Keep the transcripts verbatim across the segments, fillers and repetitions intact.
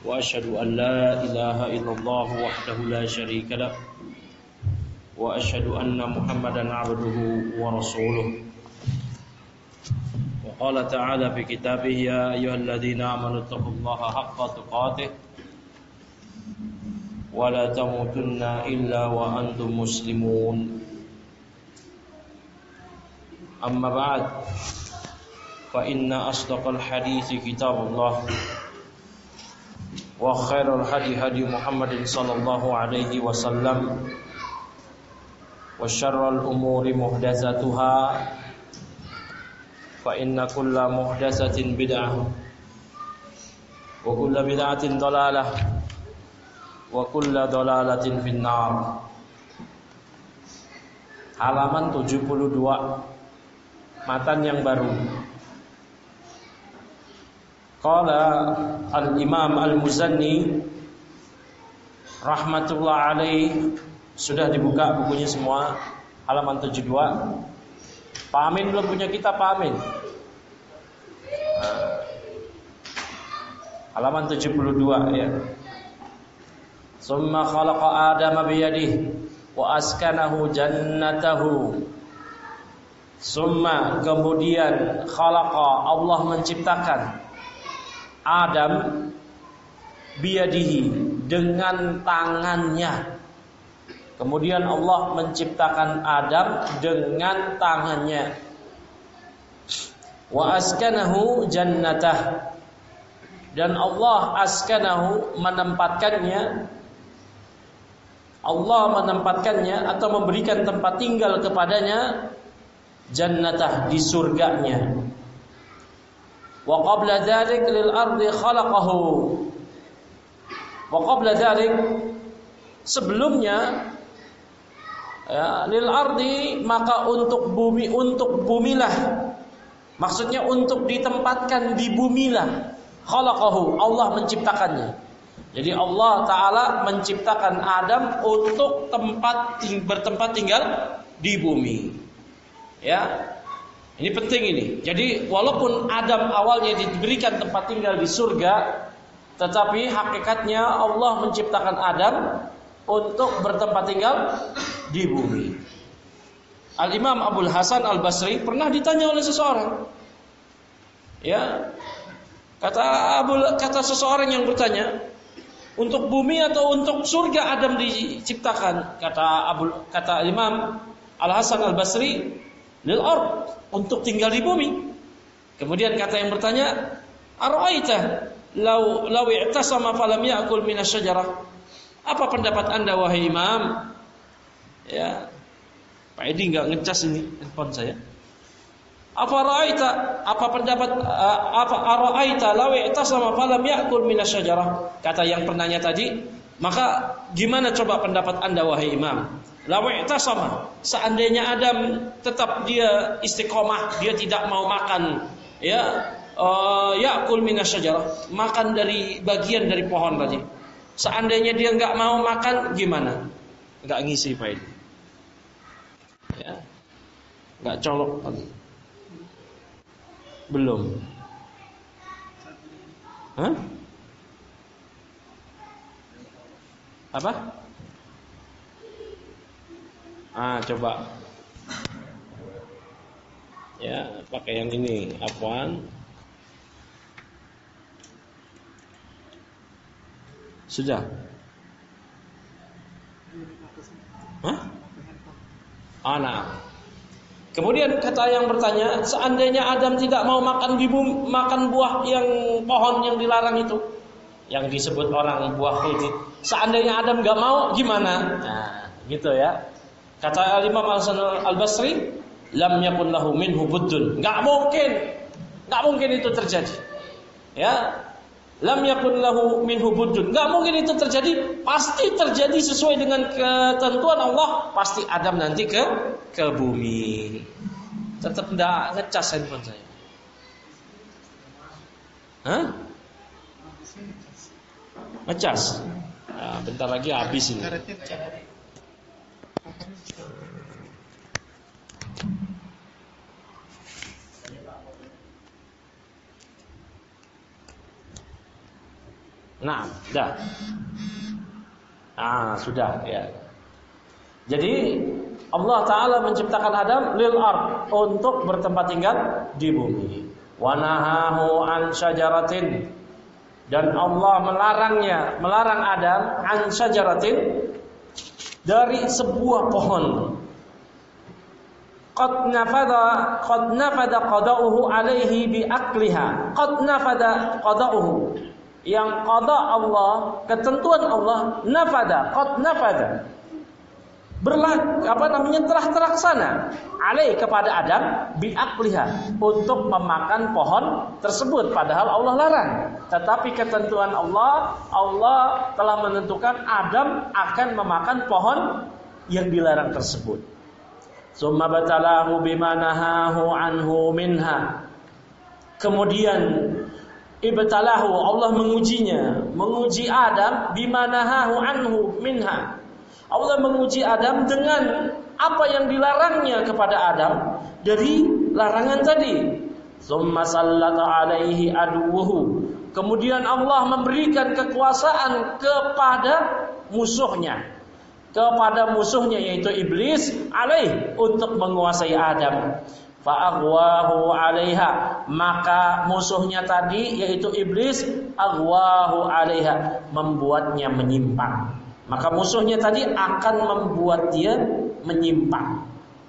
وأشهد أن لا إله إلا الله وحده لا شريك له وأشهد أن محمدا عبده ورسوله وقال تعالى في كتابه يا أيها الذين آمنوا اتقوا الله حق تقاته ولا تموتن إلا وأنتم مسلمون أما بعد فإن أصدق الحديث كتاب الله وخير الهدي هدي محمد صلى الله عليه وسلم وشر الأمور محدثاتها فإن كل محدثة بدعة وكل بدعة ضلالة وكل ضلالة في النار. Halaman tujuh puluh dua, matan yang baru. Qala al-Imam al-Muzanni rahmatullah alaih. Sudah dibuka bukunya semua, halaman tujuh puluh dua. Pak Amin belum punya kitab, Pak Amin. Nah, halaman tujuh puluh dua ya. Summa khalaqa Adama biyadihi wa askanahu jannatahu. Summa kemudian khalaqa Allah menciptakan Adam biyadihi dengan tangannya. Kemudian Allah menciptakan Adam dengan tangannya. Wa askanahu jannatah, dan Allah askanahu menempatkannya. Allah menempatkannya atau memberikan tempat tinggal kepadanya jannatah, di surganya. Wa qabla dzalik lil ardi khalaqahu. Wa qabla dzalik, sebelumnya ya, lil ardi, maka untuk bumi, untuk bumilah, maksudnya untuk ditempatkan di bumilah, khalaqahu, Allah menciptakannya. Jadi Allah Ta'ala menciptakan Adam untuk tempat bertempat tinggal di bumi. Ya, ini penting ini. Jadi walaupun Adam awalnya diberikan tempat tinggal di surga, tetapi hakikatnya Allah menciptakan Adam untuk bertempat tinggal di bumi. Al-Imam Abul Hasan Al-Basri pernah ditanya oleh seseorang. Ya, kata Abul, kata seseorang yang bertanya, untuk bumi atau untuk surga Adam diciptakan? Kata Abul, kata Imam Al-Hasan Al-Basri, lil ard, untuk tinggal di bumi. Kemudian kata yang bertanya, ara'aita law law i'tasama falam ya'kul minasyajarah. Apa pendapat Anda wahai Imam? Ya, Pak Edi enggak ngecas ini handphone saya. Apa ra'aita, apa pendapat uh, apa ara'aita law i'tasama falam ya'kul minasyajarah? Kata yang penanya tadi, maka gimana coba pendapat Anda wahai Imam? Law i'tasama, seandainya Adam tetap dia istiqomah, dia tidak mau makan, ya, uh, ya'kul minasyajarah, makan dari bagian dari pohon tadi. Seandainya dia enggak mau makan, gimana? Enggak ngisi Pak Edi. Ya. Enggak colok tadi. Belum. Hah? Apa? Ah, coba. Ya, pakai yang ini. Apaan? Sudah. Hah? Ah, nah. Kemudian kata yang bertanya, seandainya Adam tidak mau makan bibum, makan buah yang pohon yang dilarang itu, yang disebut orang buah khuld, seandainya Adam nggak mau, gimana? Nah, gitu ya. Kata Imam Al-Hasan Al-Basri, lam yakun lahu minhu buddun. Nggak mungkin, nggak mungkin itu terjadi. Ya, lam yakun lahu minhu buddun. Nggak mungkin itu terjadi. Pasti terjadi sesuai dengan ketentuan Allah. Pasti Adam nanti ke ke bumi. Tetap tidak ngecas handphone saya. Hah? Ngecas. Nah, bentar lagi habis ini. Nah, dah. Ah, sudah ya. Jadi Allah Ta'ala menciptakan Adam lil ard, untuk bertempat tinggal di bumi. Wa nahahu an syajaratin, dan Allah melarangnya, melarang Adam an syajaratin, dari sebuah pohon. Qad nafada qad nafada qada'uhu alaihi bi akliha. Qad nafada qada'uhu, yang qada Allah, ketentuan Allah, nafada, qad nafada, berlaku apa namanya telah terlaksana alai kepada Adam bi akliha, untuk memakan pohon tersebut, padahal Allah larang. Tetapi ketentuan Allah, Allah telah menentukan Adam akan memakan pohon yang dilarang tersebut. Summa batalahu bima nahahu anhu minha. Kemudian ibtalahu, Allah mengujinya, menguji Adam bima nahahu anhu minha. Allah menguji Adam dengan apa yang dilarangnya kepada Adam dari larangan tadi. Summa sallata alaihi aduwuhu. Kemudian Allah memberikan kekuasaan kepada musuhnya, kepada musuhnya yaitu iblis, alaih, untuk menguasai Adam. Fa'aghwahu alaiha, maka musuhnya tadi yaitu iblis, aghwahu alaiha, membuatnya menyimpang. Maka musuhnya tadi akan membuat dia menyimpang.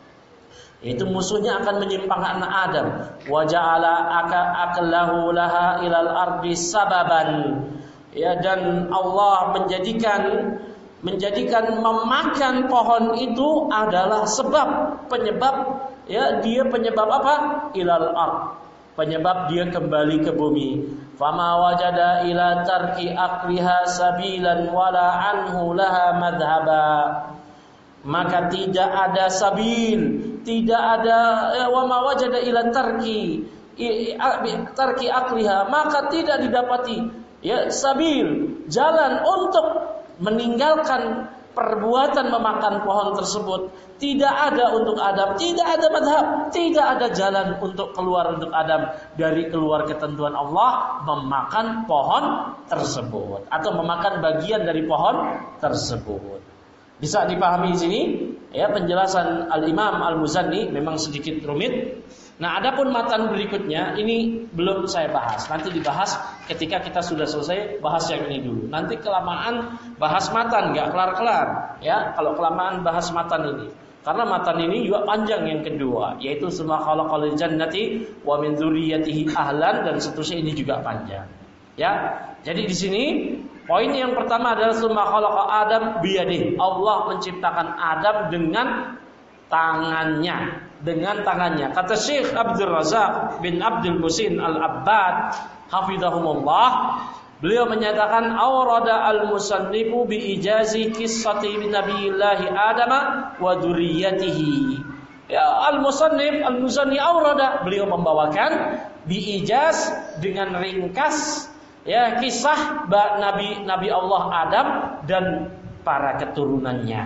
Itu musuhnya akan menyimpang anak Adam. Wa ja'ala aklahu laha ilal ardi sababan. Ya, dan Allah menjadikan menjadikan memakan pohon itu adalah sebab, penyebab, ya, dia penyebab apa? Ilal ard, penyebab dia kembali ke bumi. Fama wajada ila tarki akliha sabilan wala anhu laha madhaba. Maka tidak ada sabil, tidak ada ya, wama wajada ila tarki tarki akliha, maka tidak didapati ya sabil, jalan untuk meninggalkan perbuatan memakan pohon tersebut. Tidak ada untuk Adam, tidak ada madhab, tidak ada jalan untuk keluar untuk Adam dari keluar ketentuan Allah memakan pohon tersebut atau memakan bagian dari pohon tersebut. Bisa dipahami di sini ya, penjelasan Al-Imam Al-Muzanni memang sedikit rumit. Nah, adapun matan berikutnya ini belum saya bahas. Nanti dibahas ketika kita sudah selesai bahas yang ini dulu. Nanti kelamaan bahas matan enggak kelar-kelar ya, kalau kelamaan bahas matan ini. Karena matan ini juga panjang yang kedua, yaitu summa khalaqal jannati wa min dzurriyyatihi ahlan, dan seterusnya ini juga panjang. Ya. Jadi di sini poin yang pertama adalah summa khalaqa Adam biyadihi. Allah menciptakan Adam dengan tangannya, dengan tangannya. Kata Syekh Abdul Razak bin Abdul Musin Al-Abbad hafizahumullah, beliau menyatakan awrada al-musannifu bi ijazi qissati nabiyillahi Adam wa dzurriyyatihi. Ya, al-musannif al-muzanni awrada, beliau membawakan bi ijaz, dengan ringkas ya kisah Nabi Nabi Allah Adam dan para keturunannya.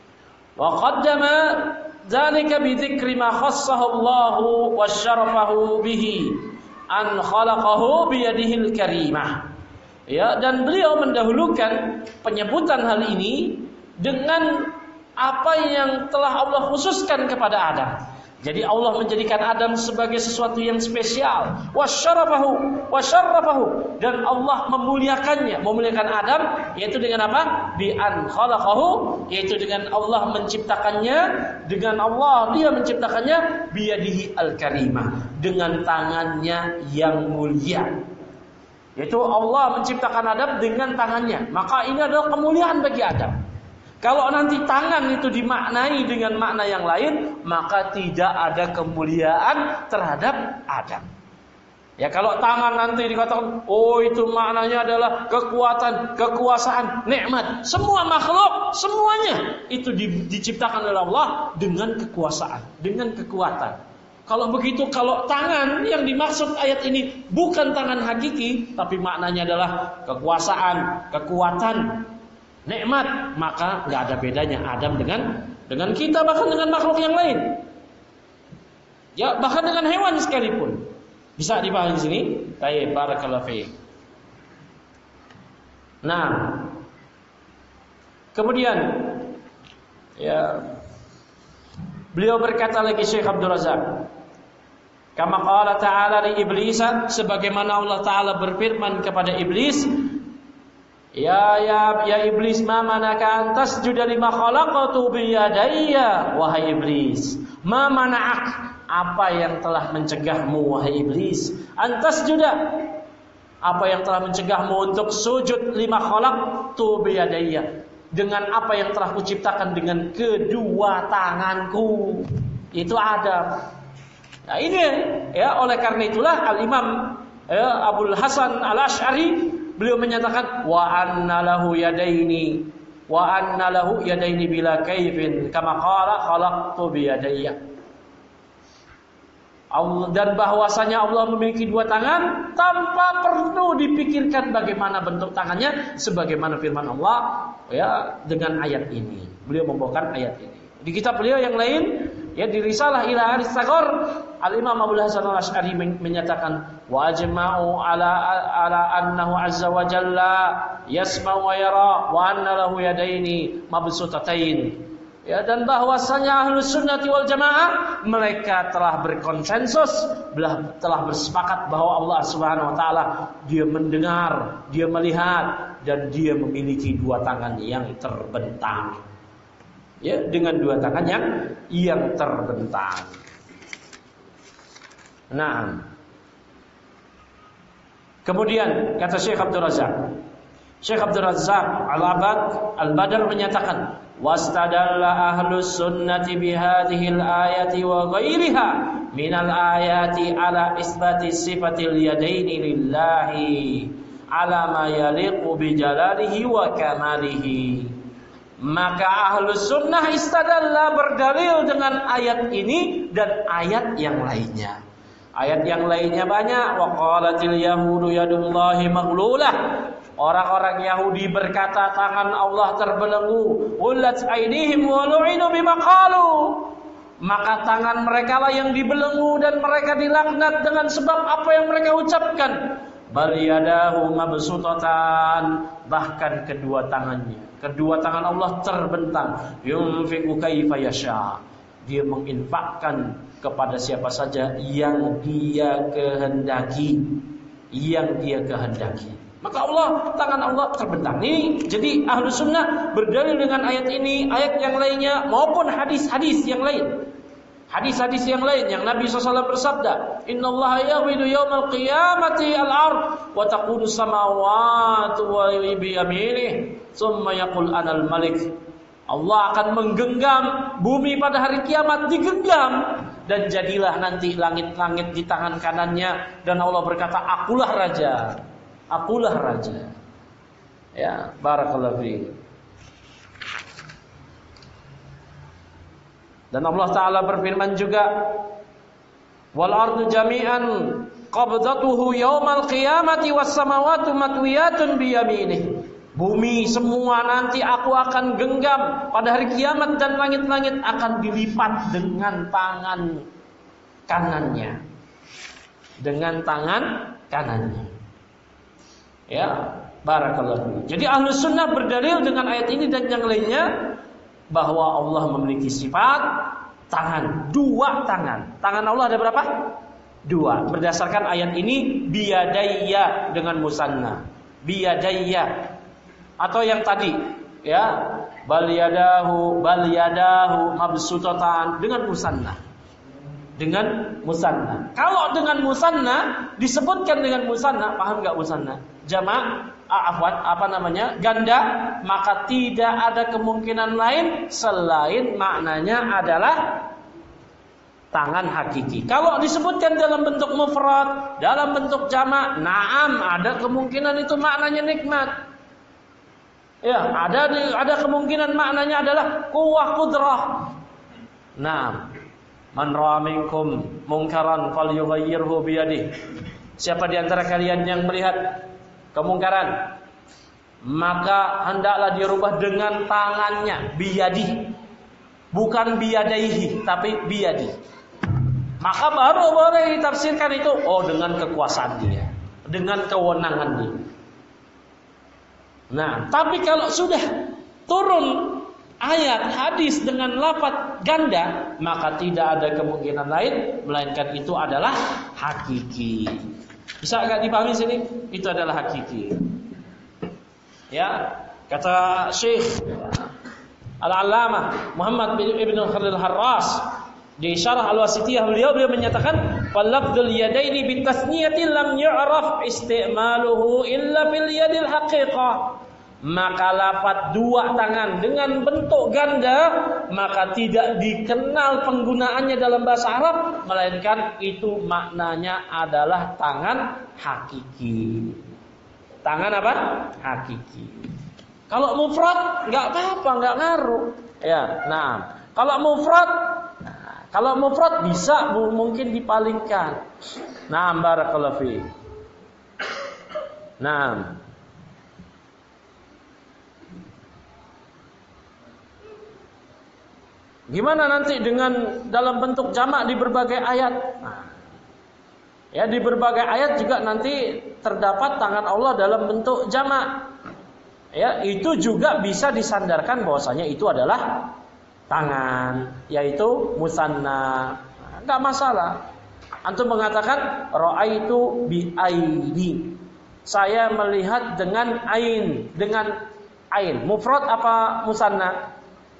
Wa qaddama dzalika bi dzikri ma khassahu Allahu wa syarafahu bihi an khalaqahu bi yadihil karimah. Ya, dan beliau mendahulukan penyebutan hal ini dengan apa yang telah Allah khususkan kepada Adam. Jadi Allah menjadikan Adam sebagai sesuatu yang spesial. Wasyarafahu, wasyarafahu, dan Allah memuliakannya, memuliakan Adam, yaitu dengan apa? Bi an khalaqahu, yaitu dengan Allah menciptakannya, dengan Allah dia menciptakannya biyadihi al-karimah, dengan tangannya yang mulia. Yaitu Allah menciptakan Adam dengan tangannya. Maka ini adalah kemuliaan bagi Adam. Kalau nanti tangan itu dimaknai dengan makna yang lain, maka tidak ada kemuliaan terhadap Adam. Ya, kalau tangan nanti dikatakan, oh itu maknanya adalah kekuatan, kekuasaan, nikmat. Semua makhluk, semuanya itu di, diciptakan oleh Allah dengan kekuasaan, dengan kekuatan. Kalau begitu, kalau tangan yang dimaksud ayat ini bukan tangan hakiki, tapi maknanya adalah kekuasaan, kekuatan, nikmat, maka nggak ada bedanya Adam dengan dengan kita, bahkan dengan makhluk yang lain. Ya, bahkan dengan hewan sekalipun. Bisa dipahami di sini? Baik, barakallahu fiik. Nah, kemudian ya beliau berkata lagi Syekh Abdul Razak, kama qala ta'ala li iblis, sebagaimana Allah Ta'ala berfirman kepada iblis, ya ya ya iblis, ma manaka an tasjuda lima khalaqtu bi yadayya, wahai iblis, ma mana'ak, apa yang telah mencegahmu wahai iblis, an tasjuda, apa yang telah mencegahmu untuk sujud lima khalaqtu bi yadayya, dengan apa yang telah kuciptakan dengan kedua tanganku. Itu Adam. Nah ini ya, oleh karena itulah Al-Imam ya, Abul Hasan Al-Asy'ari beliau menyatakan wa anna lahu yadaini wa anna lahu yadaini bila kaifin kama qala khalaqtu bi yadayya. Allah, dan bahwasanya Allah memiliki dua tangan tanpa perlu dipikirkan bagaimana bentuk tangannya, sebagaimana firman Allah ya dengan ayat ini. Beliau membawakan ayat ini. Di kitab beliau yang lain ya, di Risalah ila Aris-Saghar, Al-Imam Abul Hasan Al-Asy'ari menyatakan wa ajma'u ala ala annahu azza wa jalla yasma'u wa yara wa anna lahu yadaini mabsutatain. Ya, dan bahwasanya Ahlus Sunnati wal Jamaah mereka telah berkonsensus, telah bersepakat bahwa Allah Subhanahu wa taala dia mendengar, dia melihat, dan dia memiliki dua tangan yang terbentang. Ya, dengan dua tangan yang yang terbentang. Nah, kemudian kata Syekh Abdul Razak, Syekh Abdul Razak Al-Abad Al-Badr menyatakan, wastadalla ahlus sunnati bihadhil ayati wa ghairiha minal ayati ala isbati sifatil yadaini lillahi ala ma yaliqu bi jalalihi wa kamalihi. Maka ahlus sunnah istadalla, berdalil dengan ayat ini dan ayat yang lainnya. Ayat yang lainnya banyak. Wa qalatil yahudu yadullahi maghlulah. Orang-orang Yahudi berkata tangan Allah terbelenggu. Ullat aydihim wa lu'inu bima qalu. Maka tangan mereka lah yang dibelenggu dan mereka dilaknat dengan sebab apa yang mereka ucapkan. Bal yadahu mabsutatan, bahkan kedua tangannya, kedua tangan Allah terbentang. Yunfiqu kaifa yasha, dia menginfakkan kepada siapa saja yang dia kehendaki, yang dia kehendaki. Maka Allah, tangan Allah terbentang. Ini jadi Ahlus Sunnah berdalil dengan ayat ini, ayat yang lainnya maupun hadis-hadis yang lain. Hadis-hadis yang lain yang Nabi shallallahu alaihi wasallam bersabda, Innallaha yaghwidu yawmal qiyamati al-ard wa taqulu samawati wa bi yaminih thumma yaqul anal malik. Allah akan menggenggam bumi pada hari kiamat, digenggam, dan jadilah nanti langit-langit di tangan kanannya, dan Allah berkata, akulah raja, akulah raja. Ya, barakallahu fiik. Dan Allah Ta'ala berfirman juga, wal ardu jami'an qabdatuhu yawmal qiyamati was samawati matwiyatun biyaminih. Bumi semua nanti aku akan genggam pada hari kiamat, dan langit-langit akan dilipat dengan tangan kanannya. Dengan tangan kanannya. Ya, barakallahu. Jadi Ahlus Sunnah berdalil dengan ayat ini dan yang lainnya bahwa Allah memiliki sifat tangan, dua tangan. Tangan Allah ada berapa? Dua. Berdasarkan ayat ini, biyadayya dengan musanna. Biyadayya. Atau yang tadi, ya, bal yadahu bal yadahu mabsutatan dengan musanna. Dengan musanna. Kalau dengan musanna disebutkan dengan musanna, paham enggak musanna? Jama', afwan, apa namanya? Ganda, maka tidak ada kemungkinan lain selain maknanya adalah tangan hakiki. Kalau disebutkan dalam bentuk mufrad, dalam bentuk jama', na'am, ada kemungkinan itu maknanya nikmat. Ya, ada ada kemungkinan maknanya adalah quwwah qudrah. Nah, man ra'a minkum munkaran falyughayyirhu biyadihi. Siapa di antara kalian yang melihat kemungkaran, maka hendaklah dia rubah dengan tangannya, biyadi, bukan biyadaihi, tapi biyadi. Maka baru boleh ditafsirkan itu, oh dengan kekuasaan dia, dengan kewenangan dia. Nah, tapi kalau sudah turun ayat hadis dengan lafaz ganda, maka tidak ada kemungkinan lain melainkan itu adalah hakiki. Bisa enggak dipahami sini? Itu adalah hakiki. Ya, kata Syekh Al-Allamah Muhammad bin Ibnu Khalil Harras di Syarah Al-Wasithiyah, beliau beliau menyatakan falafdul yadaini bitasniyati lam yu'raf isti'maluhu illa bil yadil haqiqah. Maka lafaz dua tangan dengan bentuk ganda maka tidak dikenal penggunaannya dalam bahasa Arab, melainkan itu maknanya adalah tangan hakiki. Tangan apa? Hakiki. Kalau mufrad nggak apa-apa, nggak ngaruh. Ya, nah kalau mufrad, nah, kalau mufrad bisa bu, mungkin dipalingkan. Nah, barakallahu fiik. Nah. Gimana nanti dengan dalam bentuk jamak di berbagai ayat? Nah, ya di berbagai ayat juga nanti terdapat tangan Allah dalam bentuk jamak. Ya, itu juga bisa disandarkan bahwasanya itu adalah tangan, yaitu musanna. Enggak nah, masalah. Antum mengatakan ra'aitu bi aini. Saya melihat dengan ain, dengan ain. Mufrad apa musanna?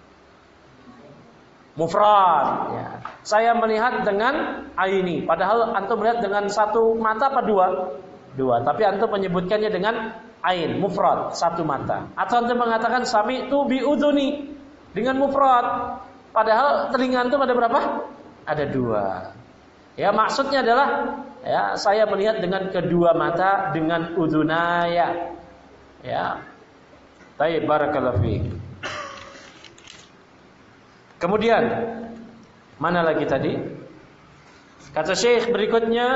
Mufrad, ya. Saya melihat dengan aini. Padahal antum melihat dengan satu mata apa dua? Dua. Tapi antum menyebutkannya dengan ain, mufrad, satu mata. Atau antum mengatakan sami'tu bi udhuni dengan mufrad. Padahal telinga antum ada berapa? Ada dua. Ya, maksudnya adalah ya saya melihat dengan kedua mata, dengan udhunaya. Ya. Baik, barakallahu fiik. Kemudian mana lagi tadi? Kata Syekh berikutnya,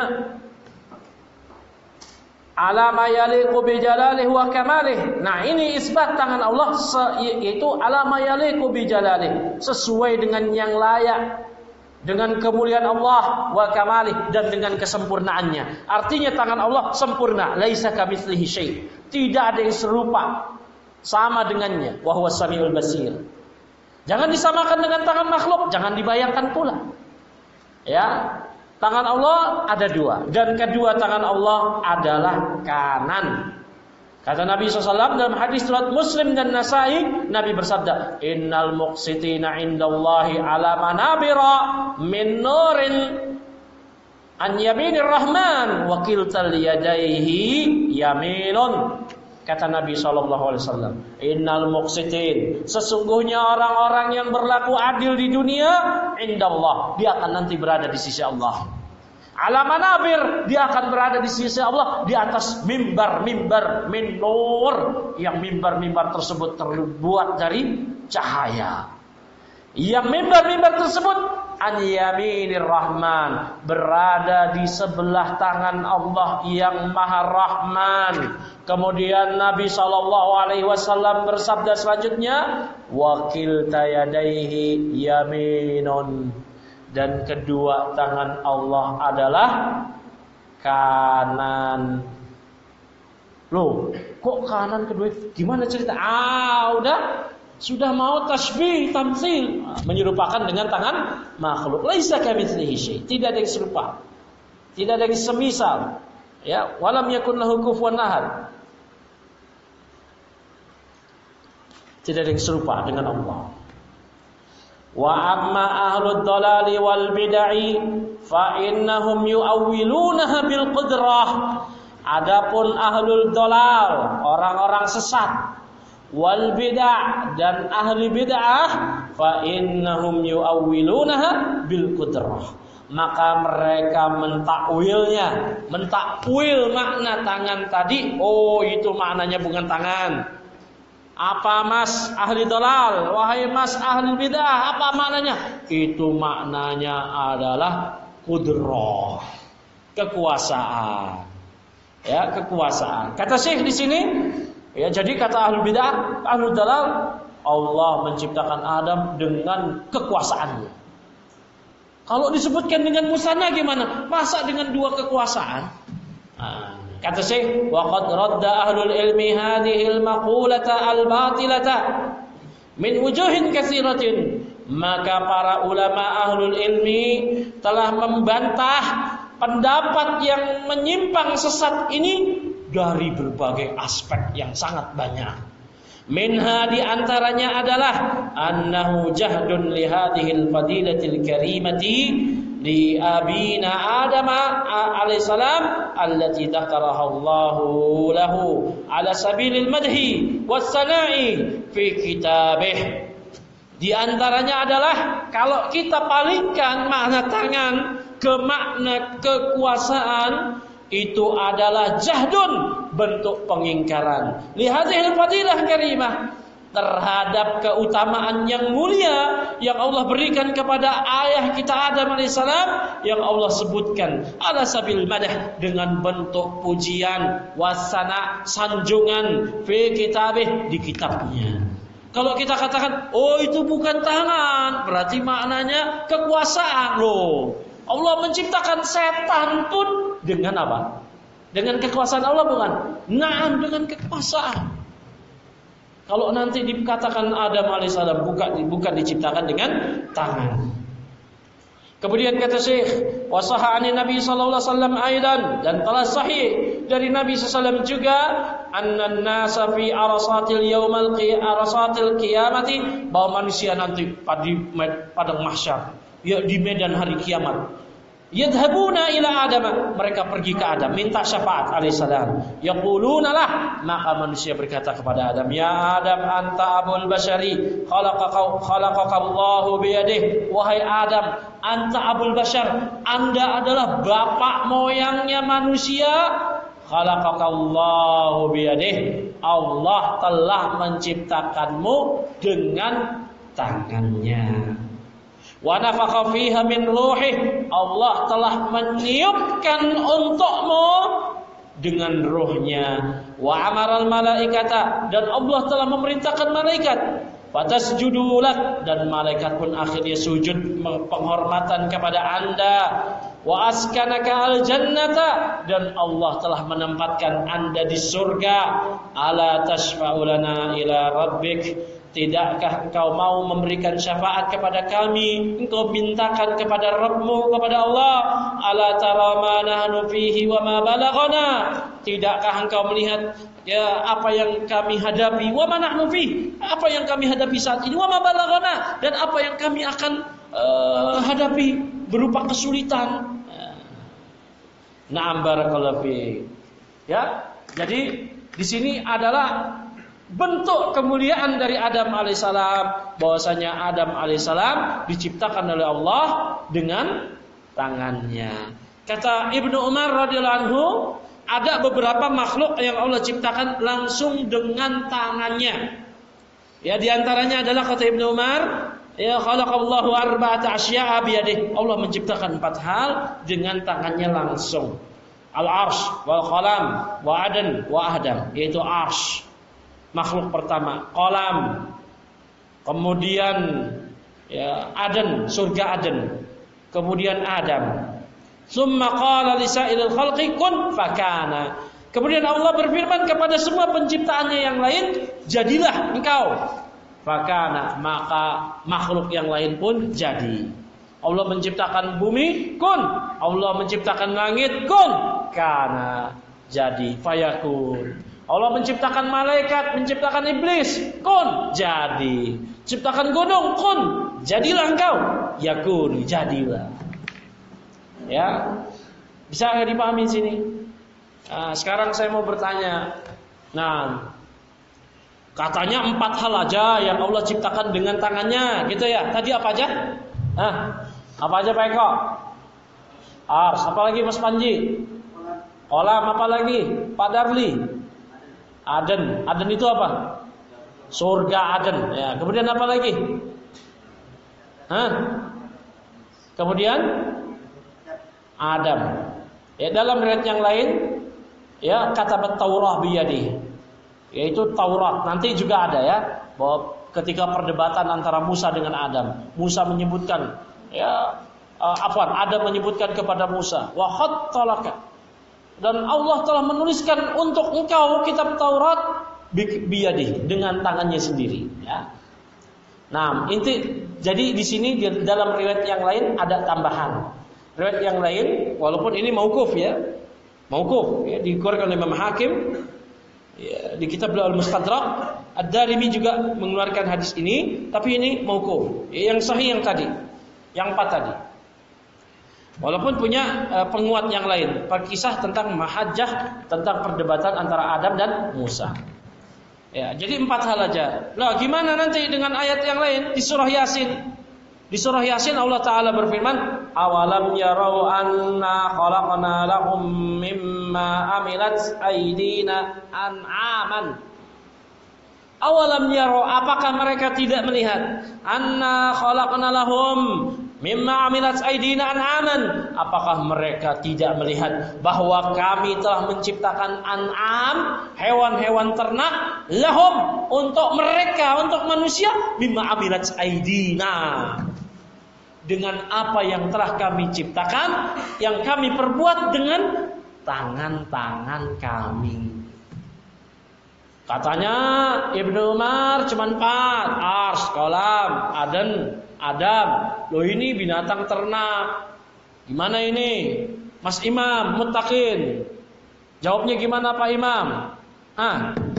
ala ma yaliqu bi jalalihi wa kamalihi. Nah, ini isbat tangan Allah yaitu ala ma yaliqu bi jalalihi, sesuai dengan yang layak dengan kemuliaan Allah wa kamalih, dan dengan kesempurnaannya. Artinya tangan Allah sempurna, laisa kamitslihi syai'. Tidak ada yang serupa sama dengannya. Wa huwas samiul basir. Jangan disamakan dengan tangan makhluk, jangan dibayangkan pula. Ya, tangan Allah ada dua, dan kedua tangan Allah adalah kanan. Kata Nabi shallallahu alaihi wasallam dalam hadis riwayat Muslim dan Nasai, Nabi bersabda, Innal muqsitina indallahi ala manabira min nurin an yaminir rahman wa kiltal yadaihi yaminun. Kata Nabi shallallahu alaihi wasallam, Innal muqsitin, sesungguhnya orang-orang yang berlaku adil di dunia, indallah, dia akan nanti berada di sisi Allah. Ala manabir, dia akan berada di sisi Allah di atas mimbar-mimbar min nur, yang mimbar-mimbar tersebut terbuat dari cahaya. Yang mimbar-mimbar tersebut an yaminir rahman, berada di sebelah tangan Allah yang Maha Rahman. Kemudian Nabi shallallahu alaihi wasallam bersabda selanjutnya, wakil tayadaihi yaminun, dan kedua tangan Allah adalah kanan. Loh, kok kanan kedua? Gimana cerita? Ah, udah sudah mau tasbih, tamtsil, menyerupakan dengan tangan makhluk. Laisa kamitslihi syai', tidak ada yang serupa, tidak ada yang semisal. Ya, walam yakun lahu kufuwan ahad. Tidak ada yang serupa dengan Allah. Wa amma ahlud dhalali wal bid'ah fa innahum yu'awwilunaha bil qudrah. Adapun ahlul dhalal, orang-orang sesat, wal bid'ah, dan ahli bid'ah, fa innahum yu'awwilunaha bil qudrah, maka mereka mentakwilnya, mentakwil makna tangan tadi. Oh, itu maknanya bukan tangan. Apa mas ahli dalal, wahai mas ahli bid'ah, apa maknanya? Itu maknanya adalah qudrah, kekuasaan. Ya, kekuasaan. Kata Syekh di sini, ya, jadi kata ahli bid'ah, ahli dalal, Allah menciptakan Adam dengan kekuasaannya. Kalau disebutkan dengan musanna gimana? Masa dengan dua kekuasaan? Nah, Kata Syekh, wa qad radda ahlul ilmi hadhihi al-maqulata al-batilata min wujuhin katsiratin. Maka para ulama ahlul ilmi telah membantah pendapat yang menyimpang sesat ini dari berbagai aspek yang sangat banyak. Minha di antaranya adalah annahu jahdun li hadhil fadilatil karimati li abina Adam alaihi salam allati dzakaraha Allahu lahu ala sabilil madhi was sana'i fi kitabih. Di antaranya adalah kalau kita palingkan makna tangan ke makna kekuasaan, itu adalah jahdun, bentuk pengingkaran. Lihadihil fadilah karimah, terhadap keutamaan yang mulia yang Allah berikan kepada ayah kita Adam alaihissalam, yang Allah sebutkan ala sabil madah, dengan bentuk pujian, wasana, sanjungan, fi kitabih, di kitabnya. Kalau kita katakan, oh itu bukan tangan, berarti maknanya kekuasaan. Loh, Allah menciptakan setan pun dengan apa? Dengan kekuasaan Allah, bukan? Naam, dengan kekuasaan. Kalau nanti dikatakan Adam alaihissalam bukan, bukan diciptakan dengan tangan. Kemudian kata Syekh, wasaha ani Nabi sallallahu alaihi wasallam aidan, dan telah sahih dari Nabi sallallahu alaihi wasallam juga, annan nasa fi arasatil yaumal qiyamatil qiyamati, bahwa manusia nanti pada padang mahsyar, ya di medan hari kiamat, yadhabuna ila Adam, mereka pergi ke Adam minta syafaat alaihissalam. Yaquluna lah, maka manusia berkata kepada Adam, ya Adam anta abul bashari khalaqaka khalaqaka Allahu biyadihi, wahai Adam, anta abul bashar, Anda adalah bapak moyangnya manusia. Khalaqaka Allahu biyadihi, Allah telah menciptakanmu dengan tangannya. Wa nafakha fiha min ruhih, Allah telah meniupkan untukmu dengan ruhnya. Wa amaral malaikata, dan Allah telah memerintahkan malaikat, fatasjudu lak, dan malaikat pun akhirnya sujud penghormatan kepada Anda. Wa askanaka al jannata, dan Allah telah menempatkan Anda di surga. Ala tashfa'u lana ila rabbik, tidakkah engkau mau memberikan syafaat kepada kami, engkau mintakan kepada Rabbmu, kepada Allah. Ala tara ma nahnu fihi wa ma balaghana, tidakkah engkau melihat ya apa yang kami hadapi, wa ma nahnu fihi, apa yang kami hadapi saat ini, wa ma balaghana, dan apa yang kami akan uh, hadapi berupa kesulitan. Na'am barakallahu fi. Ya, jadi di sini adalah bentuk kemuliaan dari Adam alaihissalam, bahwasanya Adam alaihissalam diciptakan oleh Allah dengan tangannya. Kata Ibnu Umar radhiyallahu anhu, ada beberapa makhluk yang Allah ciptakan langsung dengan tangannya. Ya, di antaranya adalah kata Ibnu Umar, ya khalaqallahu arba'ata asya'a biyadihi, Allah menciptakan empat hal dengan tangannya langsung. Al-arsh wal qalam wa adan wa ahdam, yaitu arsh, makhluk pertama, qalam, kemudian ya adan, surga Aden, kemudian Adam. Summa qala li sa'ilil khalqi kun fakana, kemudian Allah berfirman kepada semua penciptaannya yang lain, jadilah engkau. Fakana, maka makhluk yang lain pun jadi. Allah menciptakan bumi, kun. Allah menciptakan langit, kun. Kana, jadi. Fayakun. Allah menciptakan malaikat, menciptakan iblis, kun. Jadi. Ciptakan gunung, kun. Jadilah engkau. Yakun, jadilah. Ya, bisa nggak dipahami sini? Nah, sekarang saya mau bertanya. Nah, katanya empat hal aja yang Allah ciptakan dengan tangannya, gitu ya. Tadi apa aja? Nah, apa aja Pak Eko? Ars, apa lagi Mas Panji? Kolam, apa lagi? Pak Darli? Aden, Aden itu apa? Surga Aden. Ya, kemudian apa lagi? Hah? Kemudian Adam. Ya, dalam riwayat yang lain, ya kata Taurah biyadi, yaitu Taurat. Nanti juga ada ya, bahwa ketika perdebatan antara Musa dengan Adam, Musa menyebutkan, ya uh, afwan, Adam menyebutkan kepada Musa, wa khattalaka, dan Allah telah menuliskan untuk engkau kitab Taurat biyadih, dengan tangannya sendiri, ya. Nah, inti jadi di sini dalam riwayat yang lain ada tambahan. Riwayat yang lain walaupun ini mauquf ya. Mauquf ya, dikeluarkan oleh Imam Hakim ya, di kitab Al-Mustadrak. Ad-Darimi juga mengeluarkan hadis ini, tapi ini mauquf. Ya, yang sahih yang tadi, yang empat tadi. Walaupun punya uh, penguat yang lain, kisah tentang mahajjah, tentang perdebatan antara Adam dan Musa. Ya, jadi empat hal aja. Nah, gimana nanti dengan ayat yang lain di surah Yasin? Di surah Yasin Allah Ta'ala berfirman, awalam yarau anna khalaqna lahum mimma amilat aydina an'aman. Awalam yarau, apakah mereka tidak melihat? Anna khalaqna lahum mimma amilat aydina an'aman. Apakah mereka tidak melihat bahwa kami telah menciptakan an'am, hewan-hewan ternak, lahum, untuk mereka, untuk manusia, mimma amilat aydina, dengan apa yang telah kami ciptakan, yang kami perbuat dengan tangan-tangan kami. Katanya Ibnu Umar cuma empat, ars, kolam, aden, Adam. Loh ini binatang ternak. Gimana ini? Mas Imam Muttaqin, jawabnya gimana Pak Imam? Ah,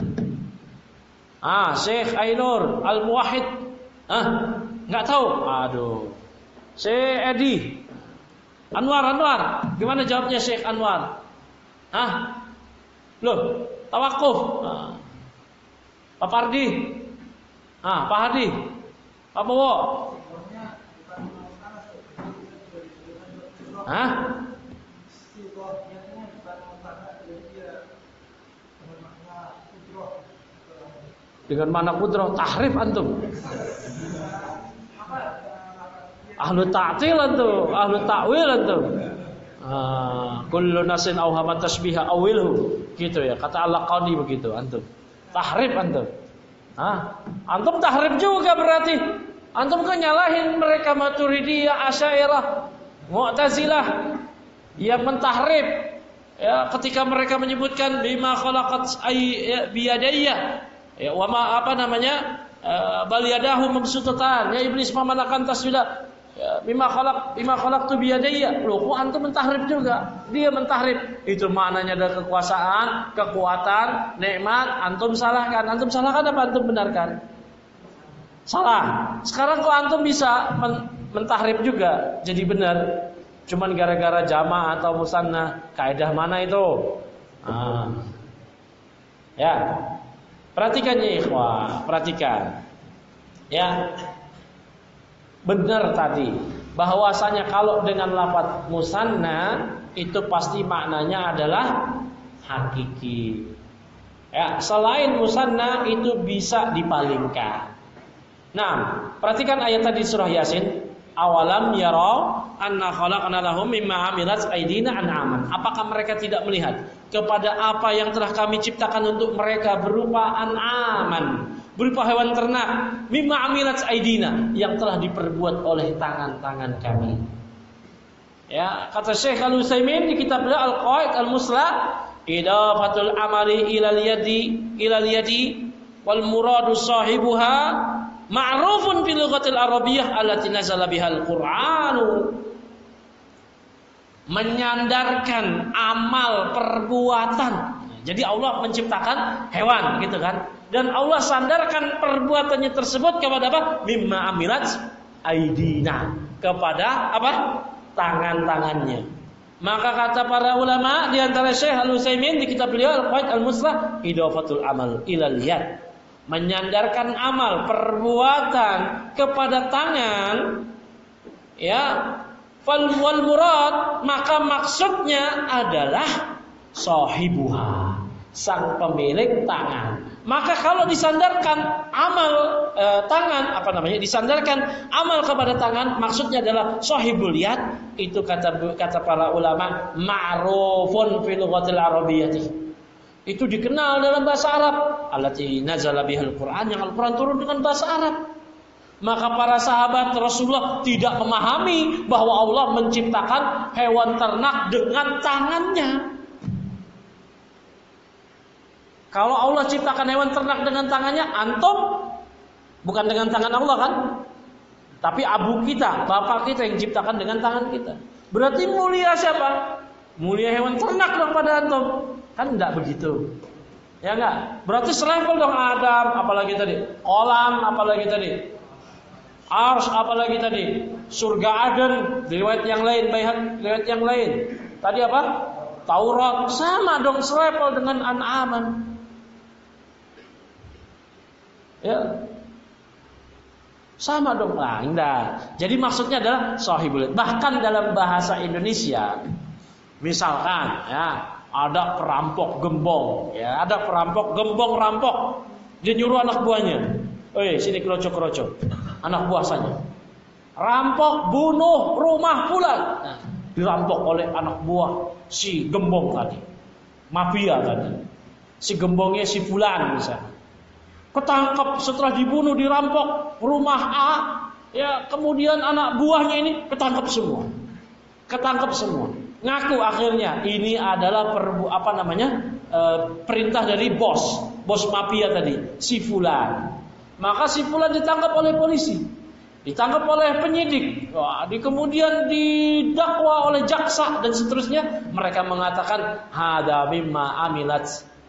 ah Syekh Ainur Al-Muwahhid, ah nggak tahu. Aduh, Syekh Edi Anwar Anwar, gimana jawabnya Syekh Anwar? Ah, loh tawakuf. Ah. Pak Pardi, ah Pak Hadi, Pak Bowo. Hah? Dengan mana kudroh? Tahrif antum. Ahlu ta'til antum, ahlu ta'wil antum. Ah, kullu nasin awhama tasbiha awilhu. Gitu ya, kata Al-Qadi begitu antum. Tahrif antum. Hah? Antum tahrif juga berarti. Antum kan nyalahin mereka Maturidiyah, Asy'ariyah, Mu'tazilah yang mentahrif ya, ketika mereka menyebutkan bima khalaqat biyadayya ya, wa ma apa namanya uh, bal yadahu mabsutatan, ya iblis mamalakan taswila ya, bima khalaq bima khalaqtu biyadayya. Loh, kok antum mentahrif juga? Dia mentahrif. Itu maknanya ada kekuasaan, kekuatan, nikmat, antum salahkan. Antum salahkan apa antum benarkan? Salah. Sekarang kok antum bisa men- mentahrif juga jadi benar? Cuman gara-gara jama' atau musanna. Kaidah mana itu? Ah. Ya. Perhatikan ya ikhwah, perhatikan. Ya. Benar tadi bahwasanya kalau dengan lafaz musanna itu pasti maknanya adalah hakiki. Ya, selain musanna itu bisa dipalingkan. Nah, perhatikan ayat tadi surah Yasin. Awalam yarau anna khalaqna lahum mimma amilat aydina an'aman. Apakah mereka tidak melihat kepada apa yang telah kami ciptakan untuk mereka berupa an'aman, berupa hewan ternak, mimma amilat aydina, yang telah diperbuat oleh tangan-tangan kami. Ya, kata Syekh Al-Utsaimin di kitabnya Al-Qawaid Al-Muslah, idafatul amali ilal yadi ilal yadi wal muradu sahibuha ma'rufun fil lughatil arabiyyah allati nazala bihal Qur'anu. Menyandarkan amal perbuatan. Jadi Allah menciptakan hewan gitu kan. Dan Allah sandarkan perbuatannya tersebut kepada apa? Mimma amilat aidina, kepada apa? Tangan-tangannya. Maka kata para ulama di antara Syekh Al-Utsaimin di kitab beliau Al-Qawaid Al-Muslah, idafatul amal ilal yad, menyandarkan amal perbuatan kepada tangan, ya, fal wal murad, maka maksudnya adalah sahibuha, sang pemilik tangan. Maka kalau disandarkan amal e, tangan, apa namanya, disandarkan amal kepada tangan, maksudnya adalah sahibul yad. Itu kata kata para ulama ma'rufun fil lughatil arabiyyah. Itu dikenal dalam bahasa Arab. Allati nazala bihal Quran, yang Al-Quran turun dengan bahasa Arab. Maka para sahabat Rasulullah tidak memahami bahwa Allah menciptakan hewan ternak dengan tangannya. Kalau Allah ciptakan hewan ternak dengan tangannya, antum bukan dengan tangan Allah kan? Tapi abu kita, bapak kita yang ciptakan dengan tangan kita. Berarti mulia siapa? Mulia hewan ternak dong pada antum. Kan enggak begitu. Ya enggak? Berarti selevel dong Adam, apalagi tadi? Kolam, apalagi tadi? Ars, apalagi tadi? Surga Aden, riwayat yang lain, riwayat yang lain. Tadi apa? Taurat, sama dong selevel dengan An'aman. Ya. Sama dong. Nah, enggak. Jadi maksudnya adalah sahibul. Bahkan dalam bahasa Indonesia, misalkan ya, ada perampok gembong, ya, ada perampok gembong rampok. Dia nyuruh anak buahnya, "Oi, sini kroco-kroco." Anak buah saja. Rampok bunuh rumah fulan. Nah, dirampok oleh anak buah si gembong tadi. Mafia tadi. Si gembongnya si fulan misalnya. Ketangkap setelah dibunuh, dirampok rumah A, ya, kemudian anak buahnya ini ketangkap semua. Ketangkap semua. Ngaku akhirnya ini adalah perbu, apa namanya? E, perintah dari bos, bos mafia tadi, si fulan. Maka si fulan ditangkap oleh polisi, ditangkap oleh penyidik, wah, di kemudian didakwa oleh jaksa dan seterusnya. Mereka mengatakan hada mimma amilat,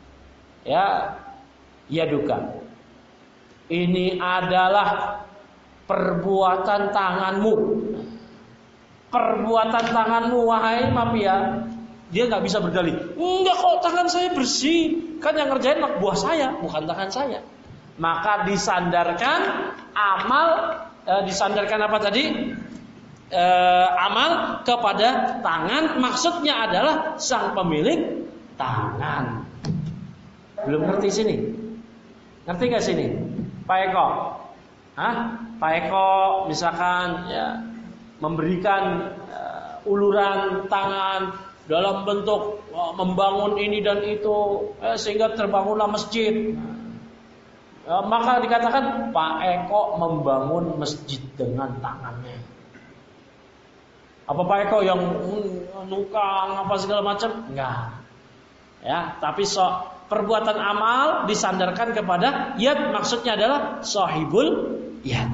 ya, yaduka. Ini adalah perbuatan tanganmu. Perbuatan tanganmu, wahai mafia. Dia nggak bisa berdalih. Enggak kok, tangan saya bersih. Kan yang ngerjain anak buah saya, bukan tangan saya. Maka disandarkan amal, eh, disandarkan apa tadi? Eh, amal kepada tangan. Maksudnya adalah sang pemilik tangan. Belum ngerti sini? Ngerti nggak sini? Pak Eko, Hah? Pak Eko misalkan ya memberikan uh, uluran tangan dalam bentuk uh, membangun ini dan itu, eh, sehingga terbangunlah masjid. Uh, maka dikatakan Pak Eko membangun masjid dengan tangannya. Apa Pak Eko yang nungkang apa segala macam? Enggak. Ya, tapi so, perbuatan amal disandarkan kepada yad, maksudnya adalah sahibul yad.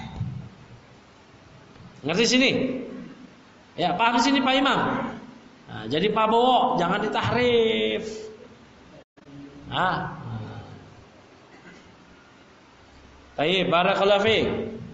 Ngerti sini? Ya, paham sini Pak Imam? Nah, jadi Pak Bowo jangan ditahrif. Nah. Baik, barakallahu fiik.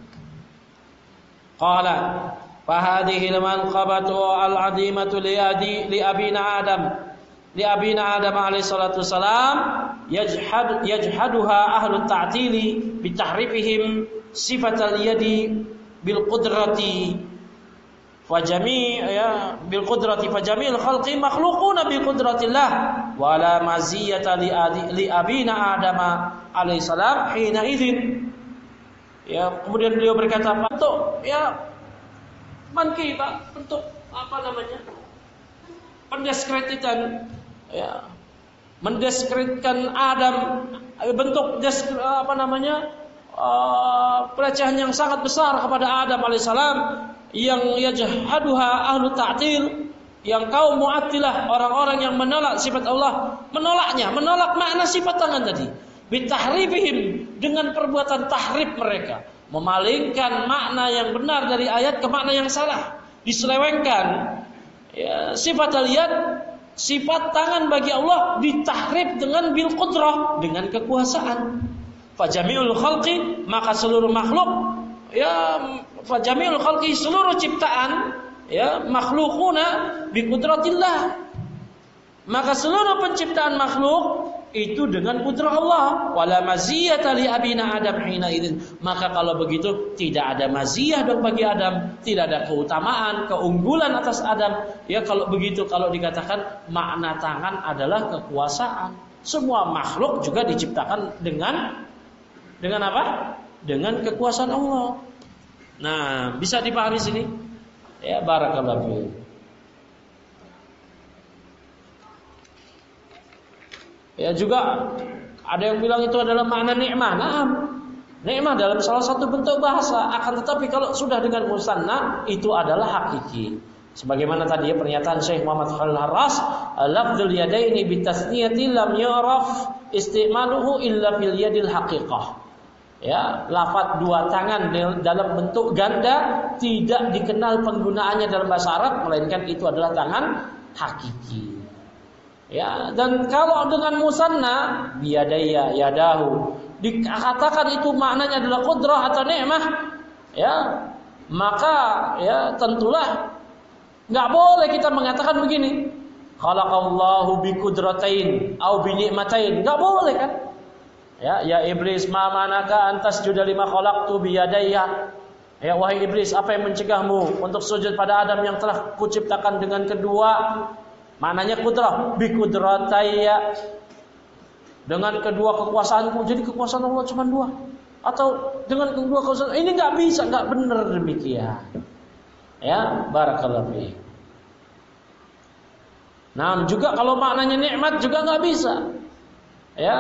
Qala fa hadhihi al-manqabatu al-'azimatu li adi li abina Adam. Li abina Adam alaihi salatu wasalam yajhad yajhaduha ahlu ta'tili bi tahrifihim sifatal yadi bil qudrati fa jami' ya bil qudrati fa jami'il khalqi makhluquna bi qudratillah wa la maziyata li adi, li abina Adam alaihi salam hina idzin. Ya, kemudian beliau berkata, "Bentuk ya manki Pak, bentuk apa namanya? Pendiskreditkan, ya, mendiskreditkan Adam, bentuk des, apa namanya uh, pelecehan yang sangat besar kepada Adam alaihissalam yang yajhaduha ahlu ta'til, yang kaum mu'attilah, orang-orang yang menolak sifat Allah, menolaknya, menolak makna sifat tangan tadi, bitahrifihim, dengan perbuatan tahrif mereka, memalingkan makna yang benar dari ayat ke makna yang salah, diselewengkan. Ya, sifat al-yad, sifat tangan bagi Allah ditahrif dengan bil qudrah, dengan kekuasaan. Fajami'ul khalqi, maka seluruh makhluk, ya, fajami'ul khalqi, seluruh ciptaan, ya, makhluquna bi qudratillah. Maka seluruh penciptaan makhluk itu dengan kudrah Allah. Wala maziyata li abina Adam hina idzin. Maka kalau begitu tidak ada maziyah dong bagi Adam, tidak ada keutamaan, keunggulan atas Adam. Ya, kalau begitu, kalau dikatakan makna tangan adalah kekuasaan. Semua makhluk juga diciptakan dengan dengan apa? Dengan kekuasaan Allah. Nah, bisa dipahami sini? Ya, barakallahu fiik. Ya, juga ada yang bilang itu adalah makna nikmah. Nah, nikmah dalam salah satu bentuk bahasa. Akan tetapi kalau sudah dengan musanna, itu adalah hakiki. Sebagaimana tadi ya pernyataan Syekh Muhammad Khalil Harras, lafdzul yadaini bitasniyati lam yu'raf istimaluhu illa fil yadil haqiqah. Ya, lafaz dua tangan dalam bentuk ganda tidak dikenal penggunaannya dalam bahasa Arab, melainkan itu adalah tangan hakiki. Ya, dan kalau dengan musanna biyadaya yadahu dikatakan itu maknanya adalah qudrah atau nikmah, ya, maka ya tentulah enggak boleh kita mengatakan begini, khalaqallahu biqudratain au bi ni'matain. Enggak boleh kan? Ya, ya iblis, ma manaka antas juda lima khalaqtu biyadaya. Ya wahai iblis, apa yang mencegahmu untuk sujud pada Adam yang telah kuciptakan dengan kedua, maknanya kudrah, bi qudratayya, dengan kedua kekuasaanku. Jadi kekuasaan Allah cuma dua, atau dengan kedua kekuasaan ini enggak bisa, enggak benar demikian. Ya, barakallahu fiik. Nah, juga kalau maknanya nikmat juga enggak bisa. Ya.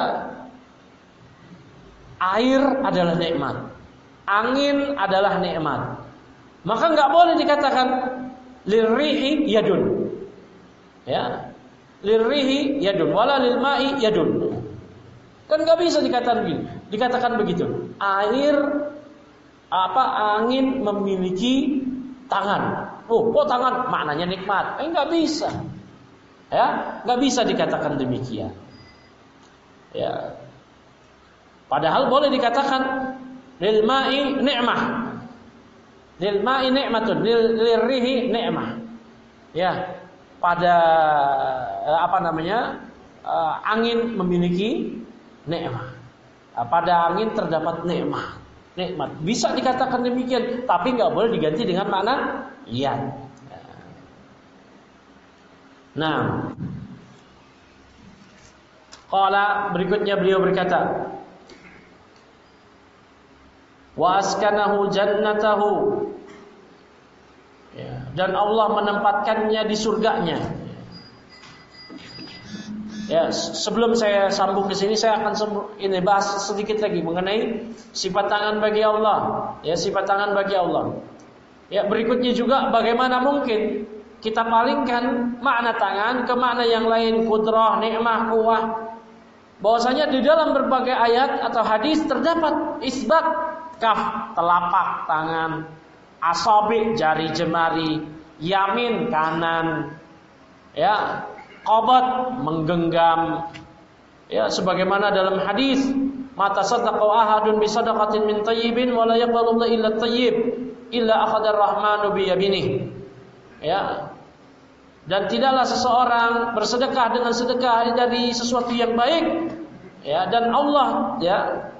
Air adalah nikmat, angin adalah nikmat. Maka enggak boleh dikatakan lirrihi yadun. Ya. Lirrihi yadun wala lil ma'i yadun. Kan enggak bisa dikatakan begitu. Dikatakan begitu. Air apa angin memiliki tangan. Oh, kok tangan maknanya nikmat. Eh enggak bisa. Ya, enggak bisa dikatakan demikian. Ya. Padahal boleh dikatakan lil ma'i ni'mah. Lil ma'i ni'matun, lil rihi ni'mah. Ya, pada apa namanya? Uh, angin memiliki nikmat. Uh, pada angin terdapat nikmat. Nikmat. Bisa dikatakan demikian, tapi enggak boleh diganti dengan makna iya. Nah, qala berikutnya beliau berkata, wa askanahu jannatahu, ya, dan Allah menempatkannya di surganya. Ya, sebelum saya sambung ke sini saya akan ini bahas sedikit lagi mengenai sifat tangan bagi Allah. Ya, sifat tangan bagi Allah. Ya, berikutnya juga bagaimana mungkin kita palingkan makna tangan ke makna yang lain, qudrah, nikmah, quwwah. Bahwasanya di dalam berbagai ayat atau hadis terdapat isbat kaf telapak tangan, asabi jari jemari, yamin kanan, ya, qabad menggenggam. Ya, sebagaimana dalam hadis, mata sadaqu ahadun bi sadaqatin min tayyibin wa la yaqbalu illa tayyib illa akhadar rahmanu bi yaminih. Ya. Dan tidaklah seseorang bersedekah dengan sedekah dari sesuatu yang baik, ya, dan Allah, ya,